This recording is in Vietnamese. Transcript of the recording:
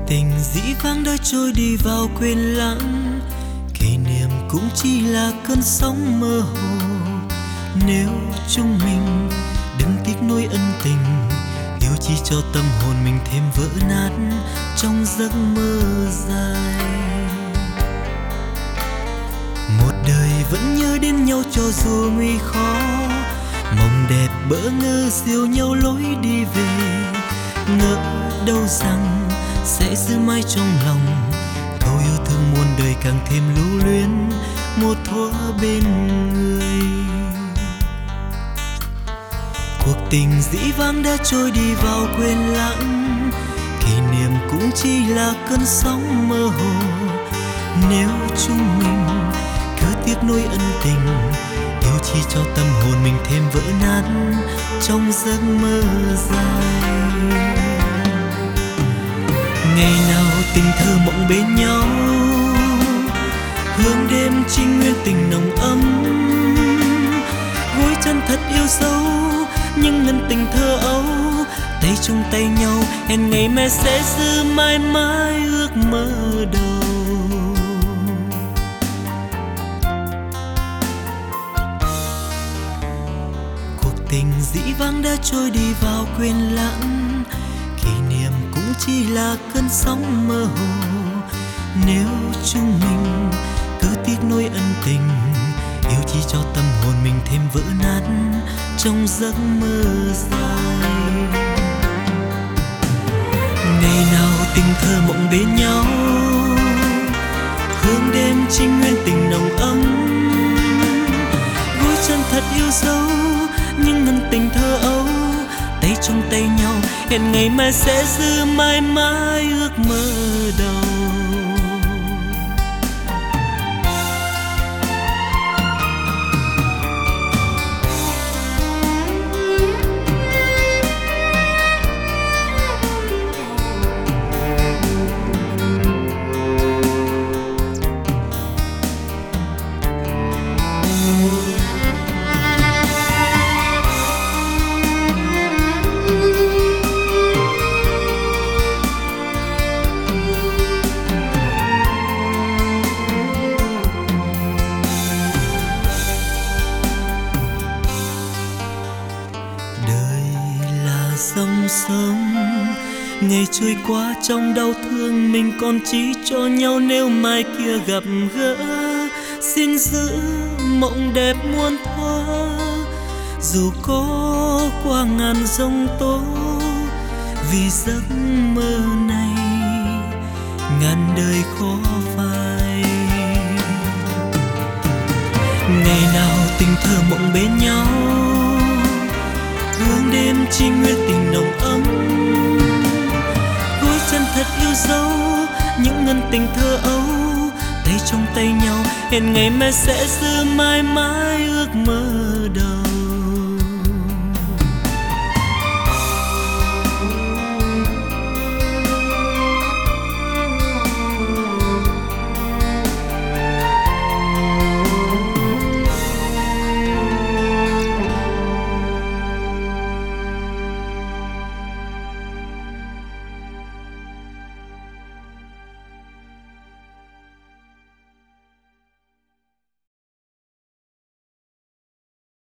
tình dĩ vãng đã trôi đi vào quên lãng, kỷ niệm cũng chỉ là cơn sóng mơ hồ. Nếu chúng mình đừng tiếc nuối ân tình, yêu chỉ cho tâm hồn mình thêm vỡ nát trong giấc mơ dài. Một đời vẫn nhớ đến nhau cho dù nguy khó, mộng đẹp bỡ ngỡ dìu nhau lối đi về. Ngỡ đâu rằng sẽ giữ mãi trong lòng, câu yêu thương muôn đời càng thêm lưu luyến một thuở bên người. Cuộc tình dĩ vãng đã trôi đi vào quên lãng, kỷ niệm cũng chỉ là cơn sóng mơ hồ. Nếu chúng mình cứ tiếc nuối ân tình, yêu chỉ cho tâm hồn mình thêm vỡ nát trong giấc mơ dài. Ngày nào tình thơ mộng bên nhau, hương đêm trinh nguyên tình nồng ấm. Gối chân thật yêu dấu những ngân tình thơ ấu, tay trong tay nhau hẹn ngày mai sẽ giữ mãi mãi ước mơ đầu. Cuộc tình dĩ vãng đã trôi đi vào quên lãng, kỷ niệm cũng chỉ là cơn sóng mơ hồ. Nếu chúng mình cứ tiếc nuối ân tình, yêu chỉ cho tâm hồn mình thêm vỡ nát trong giấc mơ dài. Ngày nào tình thơ mộng bên nhau, hương đêm trinh nguyên tình nồng ấm. Gối chân thật yêu dấu những ngân tình thơ ấu, tay trong tay nhau hẹn ngày mai sẽ giữ mãi mãi ước mơ đầu. Dòng sông ngày trôi qua trong đau thương, mình còn chỉ cho nhau nếu mai kia gặp gỡ. Xin giữ mộng đẹp muôn thuở, dù có qua ngàn giông tố. Vì giấc mơ này ngàn đời khó phai. Ngày nào tình thơ mộng bên nhau, hương đêm trinh nguyên tình nồng ấm. Gối chân thật yêu dấu những ngân tình thơ ấu, tay trong tay nhau hẹn ngày mai sẽ giữ mãi mãi ước mơ đầu.